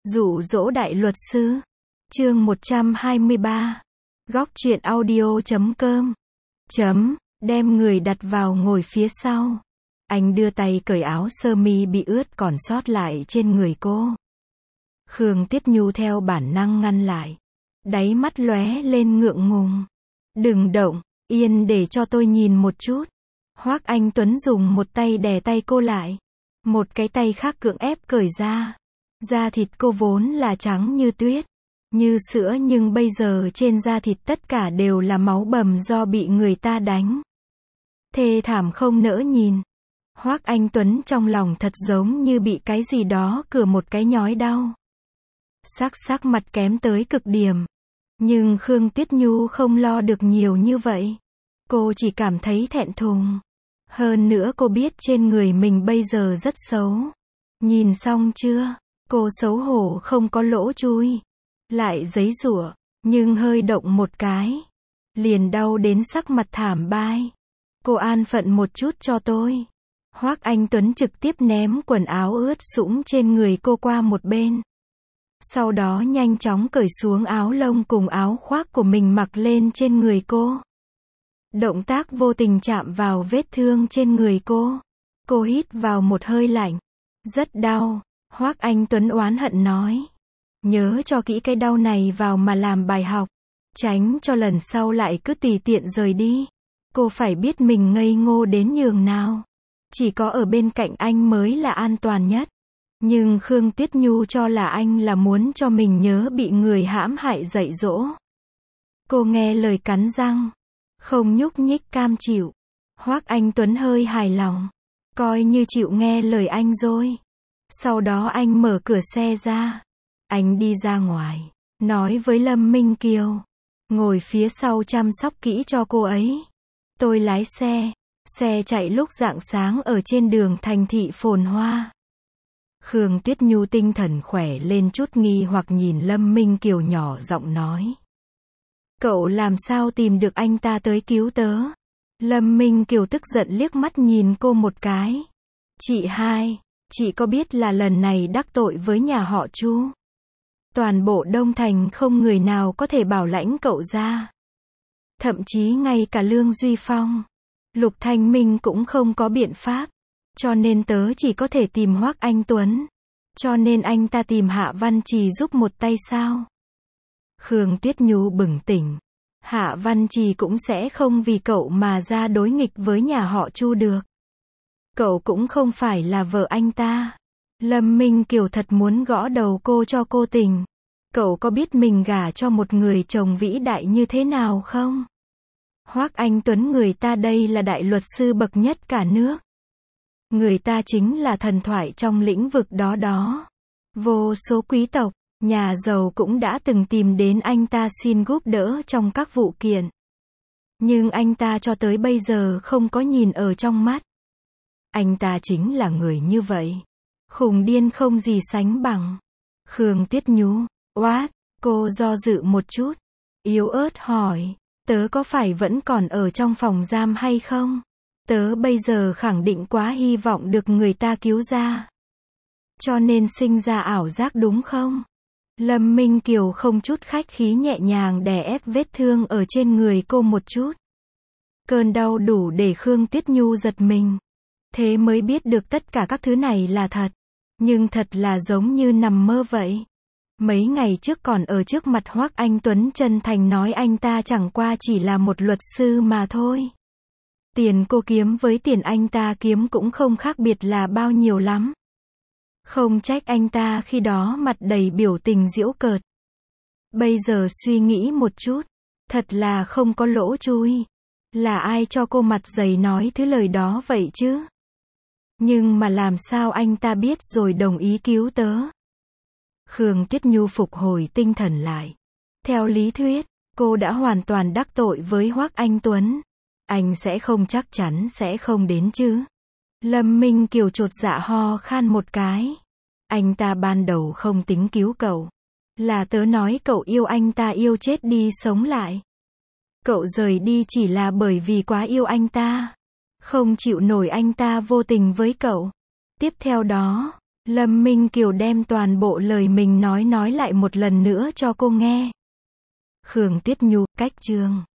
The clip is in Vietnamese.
Dụ dỗ đại luật sư. Chương 123. Góc truyện audio.com. Đem người đặt vào ngồi phía sau. Anh đưa tay cởi áo sơ mi bị ướt còn sót lại trên người cô. Khương Tiết Nhu theo bản năng ngăn lại. Đáy mắt lóe lên ngượng ngùng. Đừng động, yên để cho tôi nhìn một chút. Hoắc Anh Tuấn dùng một tay đè tay cô lại. Một cái tay khác cưỡng ép cởi ra. Da thịt cô vốn là trắng như tuyết, như sữa nhưng bây giờ trên da thịt tất cả đều là máu bầm do bị người ta đánh. Thê thảm không nỡ nhìn. Hoắc Anh Tuấn trong lòng thật giống như bị cái gì đó cưa một cái nhói đau. Sắc mặt kém tới cực điểm. Nhưng Khương Tiết Nhu không lo được nhiều như vậy. Cô chỉ cảm thấy thẹn thùng. Hơn nữa cô biết trên người mình bây giờ rất xấu. Nhìn xong chưa? Cô xấu hổ không có lỗ chui. Lại giãy giụa, nhưng hơi động một cái. Liền đau đến sắc mặt thảm bai. Cô an phận một chút cho tôi. Hoắc Anh Tuấn trực tiếp ném quần áo ướt sũng trên người cô qua một bên. Sau đó nhanh chóng cởi xuống áo lông cùng áo khoác của mình mặc lên trên người cô. Động tác vô tình chạm vào vết thương trên người cô. Cô hít vào một hơi lạnh. Rất đau. Hoắc Anh Tuấn oán hận nói. Nhớ cho kỹ cái đau này vào mà làm bài học. Tránh cho lần sau lại cứ tùy tiện rời đi. Cô phải biết mình ngây ngô đến nhường nào. Chỉ có ở bên cạnh anh mới là an toàn nhất. Nhưng Khương Tiết Nhu cho là anh là muốn cho mình nhớ bị người hãm hại dạy dỗ. Cô nghe lời cắn răng. Không nhúc nhích cam chịu. Hoắc Anh Tuấn hơi hài lòng. Coi như chịu nghe lời anh rồi. Sau đó anh mở cửa xe ra. Anh đi ra ngoài. Nói với Lâm Minh Kiều. Ngồi phía sau chăm sóc kỹ cho cô ấy. Tôi lái xe. Xe chạy lúc rạng sáng ở trên đường thành thị phồn hoa. Khương Tiết Nhu tinh thần khỏe lên chút nghi hoặc nhìn Lâm Minh Kiều nhỏ giọng nói. Cậu làm sao tìm được anh ta tới cứu tớ? Lâm Minh Kiều tức giận liếc mắt nhìn cô một cái. Chị hai, chị có biết là lần này đắc tội với nhà họ Chu? Toàn bộ Đông Thành không người nào có thể bảo lãnh cậu ra. Thậm chí ngay cả Lương Duy Phong, Lục Thanh Minh cũng không có biện pháp. Cho nên tớ chỉ có thể tìm Hoắc Anh Tuấn. Cho nên anh ta tìm Hạ Văn Trì giúp một tay sao? Khương Tiết Nhu bừng tỉnh. Hạ Văn Trì cũng sẽ không vì cậu mà ra đối nghịch với nhà họ Chu được. Cậu cũng không phải là vợ anh ta. Lâm Minh Kiều thật muốn gõ đầu cô cho cô tỉnh. Cậu có biết mình gả cho một người chồng vĩ đại như thế nào không? Hoắc Anh Tuấn người ta đây là đại luật sư bậc nhất cả nước. Người ta chính là thần thoại trong lĩnh vực đó. Vô số quý tộc, nhà giàu cũng đã từng tìm đến anh ta xin giúp đỡ trong các vụ kiện. Nhưng anh ta cho tới bây giờ không có nhìn ở trong mắt. Anh ta chính là người như vậy. Khùng điên không gì sánh bằng. Khương Tiết Nhu, cô do dự một chút. Yếu ớt hỏi, tớ có phải vẫn còn ở trong phòng giam hay không? Tớ bây giờ khẳng định quá hy vọng được người ta cứu ra. Cho nên sinh ra ảo giác đúng không? Lâm Minh Kiều không chút khách khí nhẹ nhàng đè ép vết thương ở trên người cô một chút. Cơn đau đủ để Khương Tiết Nhu giật mình. Thế mới biết được tất cả các thứ này là thật. Nhưng thật là giống như nằm mơ vậy. Mấy ngày trước còn ở trước mặt Hoắc Anh Tuấn chân thành nói anh ta chẳng qua chỉ là một luật sư mà thôi. Tiền cô kiếm với tiền anh ta kiếm cũng không khác biệt là bao nhiêu lắm. Không trách anh ta khi đó mặt đầy biểu tình giễu cợt. Bây giờ suy nghĩ một chút, thật là không có lỗ chui. Là ai cho cô mặt dày nói thứ lời đó vậy chứ? Nhưng mà làm sao anh ta biết rồi đồng ý cứu tớ? Khương Tiết Nhu phục hồi tinh thần lại. Theo lý thuyết, cô đã hoàn toàn đắc tội với Hoắc Anh Tuấn. Anh sẽ không chắc chắn sẽ không đến chứ? Lâm Minh Kiều chột dạ ho khan một cái. Anh ta ban đầu không tính cứu cậu. Là tớ nói cậu yêu anh ta yêu chết đi sống lại. Cậu rời đi chỉ là bởi vì quá yêu anh ta. Không chịu nổi anh ta vô tình với cậu. Tiếp theo đó, Lâm Minh Kiều đem toàn bộ lời mình nói lại một lần nữa cho cô nghe. Khương Tuyết Nhu, cách chương